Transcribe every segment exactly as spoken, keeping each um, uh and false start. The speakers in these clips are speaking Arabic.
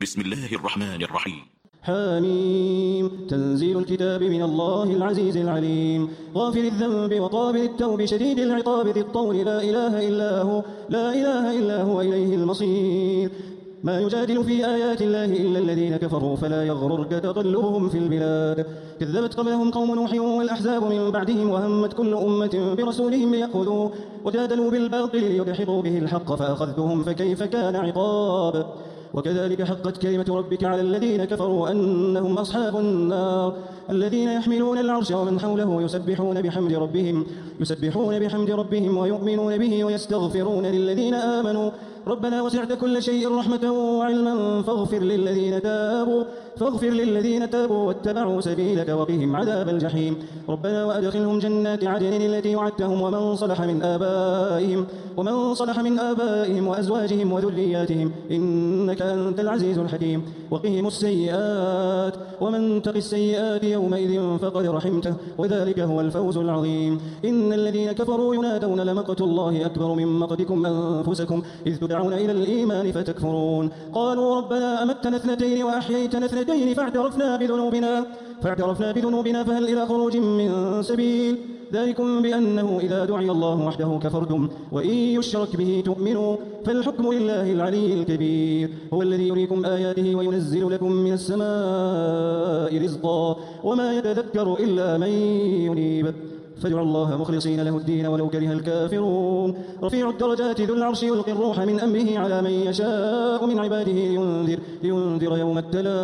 بسم الله الرحمن الرحيم. حميم. تنزيل الكتاب من الله العزيز العليم، غافر الذنب وقابل التوب شديد العقاب ذي الطول، لا إله إلا هو لا إله إلا هو إليه المصير. ما يجادل في آيات الله إلا الذين كفروا فلا يغررك تقلبهم في البلاد. كذبت قبلهم قوم نوح والأحزاب من بعدهم، وهمت كل أمة برسولهم ليأخذوه، وجادلوا بالباطل ليدحضوا به الحق فأخذتهم فكيف كان عقاب. وكذلك حقت كلمة ربك على الذين كفروا أنهم أصحاب النار، الذين يحملون العرش ومن حوله يسبحون بحمد ربهم يسبحون بحمد ربهم ويؤمنون به ويستغفرون للذين آمنوا ربنا وسعت كل شيء رحمة وعلما فاغفر للذين تابوا فاغفر للذين تابوا واتبعوا سبيلك وقهم عذاب الجحيم. ربنا وأدخلهم جنات عدن التي وعدتهم ومن صلح من آبائهم ومن صلح من آبائهم وأزواجهم وذرياتهم إنك أنت العزيز الحكيم. وقهم السيئات ومن تق السيئات يومئذ فقد رحمته وذلك هو الفوز العظيم. إن الذين كفروا ينادون لمقت الله أكبر من مقتكم أنفسكم إذ تدعون إلى الإيمان فتكفرون. قالوا ربنا أمتنا اثنتين وأحييتنا اثنتين فاعترفنا بذنوبنا فاعترفنا بذنوبنا فهل إلى خروج من سبيل. ذلكم بأنه إذا دعي الله وحده كفرتم وإن يشرك به تؤمنوا فالحكم لله العلي الكبير. هو الذي يريكم آياته وينزل لكم من السماء رزقا وما يتذكر إلا من ينيب. فادعوا الله مخلصين له الدين ولو كره الكافرون. رفيع الدرجات ذو العرش يلقي الروح من أمره على من يشاء من عباده لينذر, لينذر يوم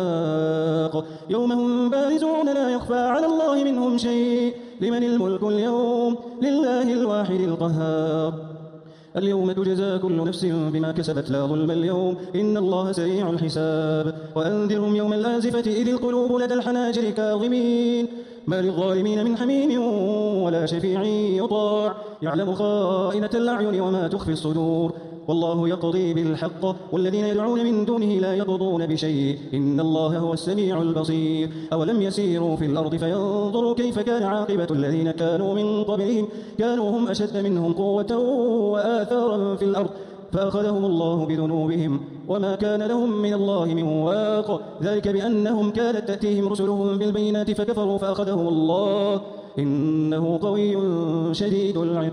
التلاق يوم هم بارزون لا يخفى على الله منهم شيء. لمن الملك اليوم لله الواحد القهار. اليوم تجزى كل نفس بما كسبت لا ظلم اليوم إن الله سريع الحساب. وأنذرهم يوم الآزفة إذ القلوب لدى الحناجر كاظمين ما للظالمين من حميم ولا شفيع يطاع يعلم خائنة الأعين وما تخفي الصدور. والله يقضي بالحق والذين يدعون من دونه لا يقضون بشيء إن الله هو السميع البصير. أولم يسيروا في الأرض فينظروا كيف كان عاقبة الذين كانوا من قبلهم كانوا هم أشد منهم قوة وآثارا في الأرض فأخذهم الله بذنوبهم وما كان لهم من الله من واق. ذلك بأنهم كانت تأتيهم رسلهم بالبينات فكفروا فأخذهم الله إنه قوي شديد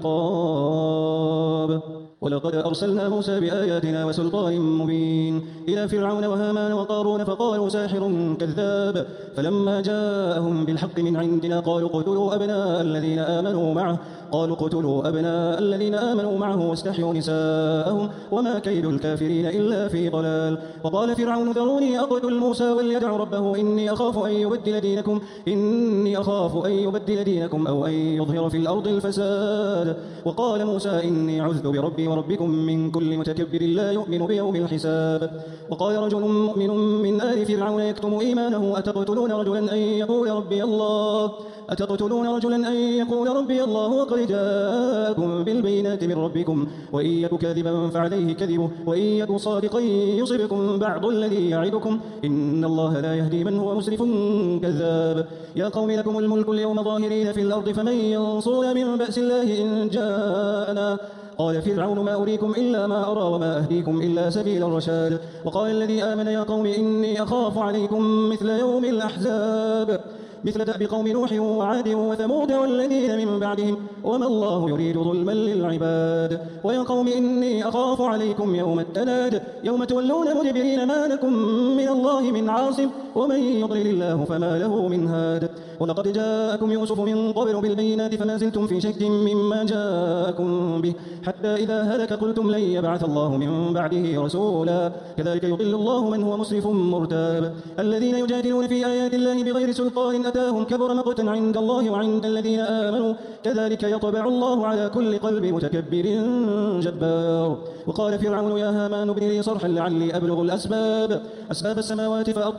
العقاب. ولقد أرسلنا موسى بآياتنا وسلطان مبين إلى فرعون وهامان وقارون فقالوا ساحر كذاب فلما جاءهم بالحق من عندنا قالوا اقتلوا أبناء الذين آمنوا معه قالوا اقتلوا أبناء الذين آمنوا معه واستحيوا نساءهم وما كيد الكافرين إلا في ضلال. وقال فرعون ذروني أقتل موسى وليدع ربه إني أخاف أن يبدل دينكم إني أخاف أن يبدل دينكم أو أن يظهر في الأرض الفساد. وقال موسى إني عذت بربي وربكم من كل متكبر لا يؤمن بيوم الحساب. وقال رجل مؤمن من آل فرعون يكتم إيمانه أتقتلون رجلا أن يقول ربي الله أتقتلون رجلا أن يقول ربي الله وقد جاءكم بالبينات من ربكم وإن يك كاذبا فعليه كذبه وإن يك صادقا يصبكم بعض الذي يعدكم إن الله لا يهدي من هو مسرف كذاب. يا قوم لكم الملك اليوم ظاهرين في الأرض فمن ينصرنا من بأس الله إن جاءنا. قال فرعون ما أريكم إلا ما أرى وما أهديكم إلا سبيل الرشاد. وقال الذي آمن يا قوم إني أخاف عليكم مثل يوم الأحزاب مثل دأب قوم نوح وعاد وثمود والذين من بعدهم وما الله يريد ظلما للعباد. ويا قوم إني أخاف عليكم يوم التناد يوم تولون مدبرين ما لكم من الله من عاصم ومن يضلل الله فما له من هاد. ولقد جاءكم يوسف من قبل بالبينات فما زلتم في شك مما جاءكم به حتى إذا هلك قلتم لن يبعث الله من بعده رسولا. كذلك يضل الله من هو مسرف مرتاب. الذين يجادلون في آيات الله بغير سلطان أتاهم كبر مقتا عند الله وعند الذين آمنوا كذلك يطبع الله على كل قلب متكبر جبار. وقال فرعون يا هامان ابن لي صرحا لعلي أبلغ الأسباب أسباب السماوات فأطلع إلى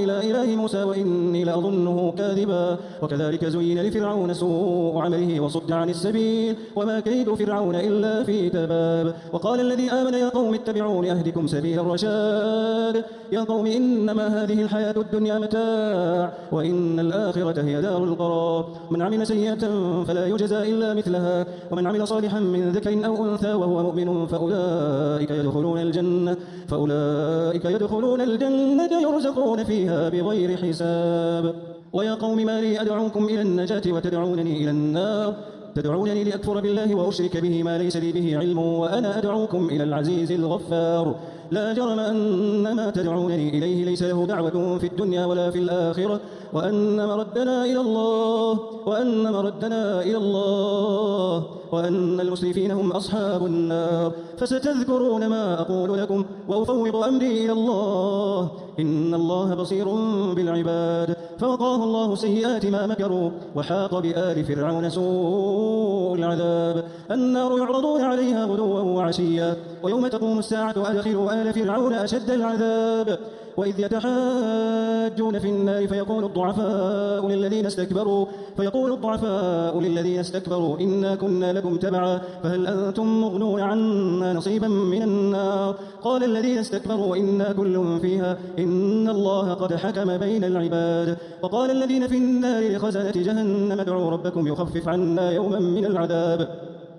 إلى إله موسى وإني لأظنه كاذبا وكذلك زين لفرعون سوء عمله وصد عن السبيل وما كيد فرعون إلا في تباب وقال الذي آمن يا قوم اتبعون أهدكم سبيل الرشاد يا قوم إنما هذه الحياة الدنيا متاع وإن الآخرة هي دار القرار من عمل سيئة فلا يجزى إلا مثلها ومن عمل صالحا من ذكر أو أنثى وهو مؤمن فأولئك يدخلون الجنة فأولئك يدخلون الجنة يرزقون فيها بغير حساب ويا قوم ما لي أدعوكم إلى النجاة وتدعونني إلى النار تدعونني لأكفر بالله وأشرك به ما ليس لي به علم وأنا أدعوكم إلى العزيز الغفار لا جرم أن ما تدعونني إليه ليس له دعوة في الدنيا ولا في الآخرة وأن مردنا إلى الله وأن مردنا إلى الله وأن المسرفين هم أصحاب النار فستذكرون ما أقول لكم وأفوض أمري إلى الله إن الله بصير بالعباد فوقاه الله سيئات ما مكروا وحاق بآل فرعون سوء العذاب النار يعرضون عليها غدوا وعشيا ويوم تقوم الساعة أدخلوا آل فرعون أشد العذاب وإذ يتحاجون في النار فيقول الضعفاء للذين استكبروا فيقول الضعفاء للذين استكبروا إنا كنا لكم تبعا فهل أنتم مغنون عنا نصيبا من النار قال الذين استكبروا إنا كل فيها إن الله قد حكم بين العباد وقال الذين في النار لخزنة جهنم ادعوا ربكم يخفف عنا يوما من العذاب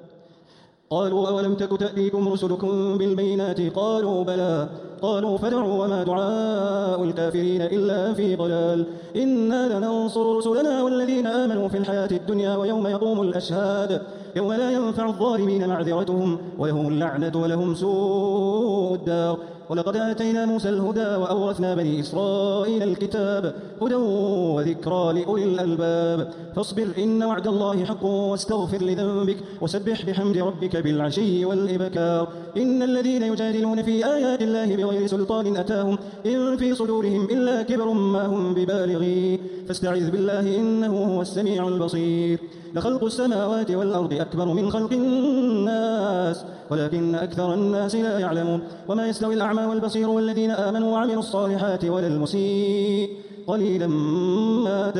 قالوا أولم تك تأتيكم رسلكم بالبينات قالوا بلى قالوا فادعوا وما دعاء الكافرين إلا في ضلال إنا لننصر رسلنا والذين آمنوا في الحياة الدنيا ويوم يقوم الأشهاد يوم لا ينفع الظالمين معذرتهم ولهم اللعنة ولهم سوء الدار ولقد آتينا موسى الهدى وأورثنا بني إسرائيل الكتاب هدى وذكرى لأولي الألباب فاصبر إن وعد الله حق واستغفر لذنبك وسبح بحمد ربك بالعشي والإبكار إن الذين يجادلون في آيات الله بغير سلطان أتاهم إن في صدورهم إلا كبر ما هم ببالغيه فاستعذ بالله إنه هو السميع البصير لخلق السماوات والأرض أكبر من خلق الناس ولكن أكثر الناس لا يعلمون وما يستوي الأعمى والبصير والذين آمنوا وعملوا الصالحات ولا المسيء قليلا ما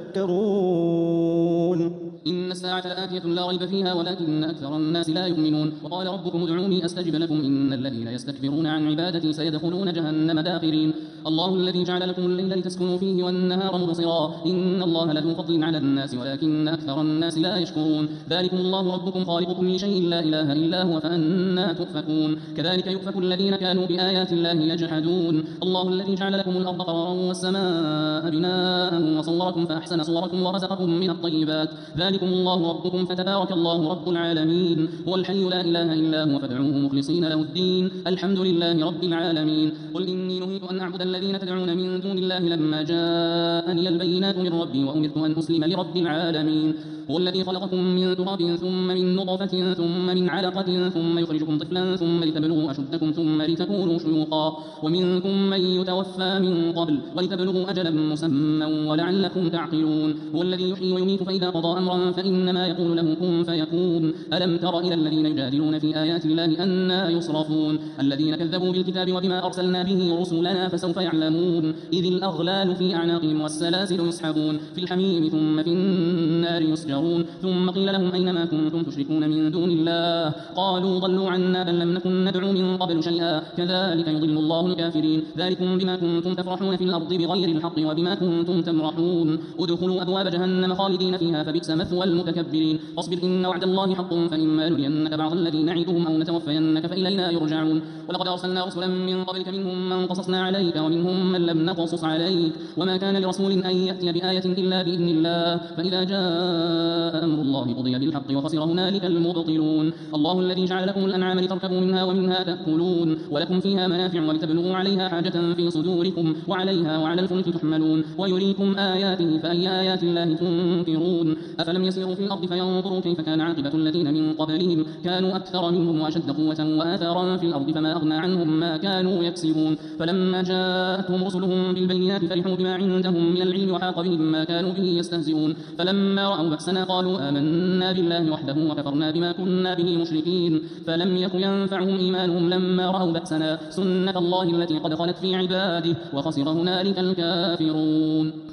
تتذكرون إن الساعة لآتية لا ريب فيها ولكن أكثر الناس لا يؤمنون وقال ربكم ادعوني أستجب لكم إن الذين يستكبرون عن عبادتي سيدخلون جهنم داخرين الله الذي جعل لكم الليل لتسكنوا فيه والنهار مبصرا إن الله لذو فضل على الناس ولكن أكثر الناس لا يشكرون ذلكم الله ربكم خالق كل شيء لا إله إلا هو فأنا تؤفكون كذلك يؤفك الذين كانوا بآيات الله يجحدون الله الذي جعل لكم الأرض قرارا والسماء بناء وصوركم فأحسن صوركم ورزقكم من الطيبات ذلكم الله ربكم فتبارك الله رب العالمين هو الحي لا إله إلا هو فادعوه مخلصين له الدين الحمد لله رب العالمين قل إني نهيت أن أعبد الذين تدعون من دون الله لما جاءني البينات من ربي وأمرت أن أسلم لرب العالمين هو الذي خلقكم من تراب ثم من نطفة ثم من علقة ثم يخرجكم طفلا ثم لتبلغوا أشدكم ثم لتكونوا شيوخا ومنكم من يتوفى من قبل ولتبلغوا أجلا مسمى ولعلكم تعقلون هو الذي يحيي ويميت فإذا قضى أمرا فإنما يقول له كن فيكون ألم تر إلى الذين يجادلون في آيات الله أنى يصرفون الذين كذبوا بالكتاب وبما أرسلنا به رسلنا فسوف يعلمون إذ الأغلال في أعناقهم والسلاسل يسحبون في الحميم ثم في النار يسجرون ثم قيل لهم أين ما كنتم تشركون من دون الله قالوا ضلوا عنا بل لم نكن ندعو من قبل شيئا كذلك يضل الله الكافرين ذلكم بما كنتم تفرحون في الأرض بغير الحق وبما كنتم تمرحون ادخلوا أبواب جهنم خالدين فيها فبئس مثوى المتكبرين فاصبر إن وعد الله حق فإما نرينك بعض الذي نعدهم أو نتوفينك فإلينا يرجعون ولقد أرسلنا رسلا من قبلك منهم من قصصنا عليك ومنهم من لم نقصص عليك وما كان لرسول أن يأتي بآية إلا بإذن الله فإذا جاء أمر الله قضي بالحق وخسر هنالك المبطلون الله الذي جعل لكم الأنعام لتركبوا منها ومنها تأكلون ولكم فيها منافع ولتبلغوا عليها حاجة في صدوركم وعليها وعلى الفلك تحملون ويريكم آياته فأي آيات الله تنكرون أفلم يسيروا في الأرض فينظروا كيف كان عاقبة الذين من قبلهم كانوا أكثر منهم وأشد قوة وآثارا في الأرض فما أغنى عنهم ما كانوا يكسبون فلما جاءتهم رسلهم بالبينات فرحوا بما عندهم من العلم وحاق بهم ما كانوا به يستهزئون فلما رأوا بأسنا بأسنا قالوا آمنا بالله وحده وكفرنا بما كنا به مشركين فلم يك ينفعهم إيمانهم لما رأوا بأسنا سنة الله التي قد خلت في عباده وخسر هنالك الكافرون.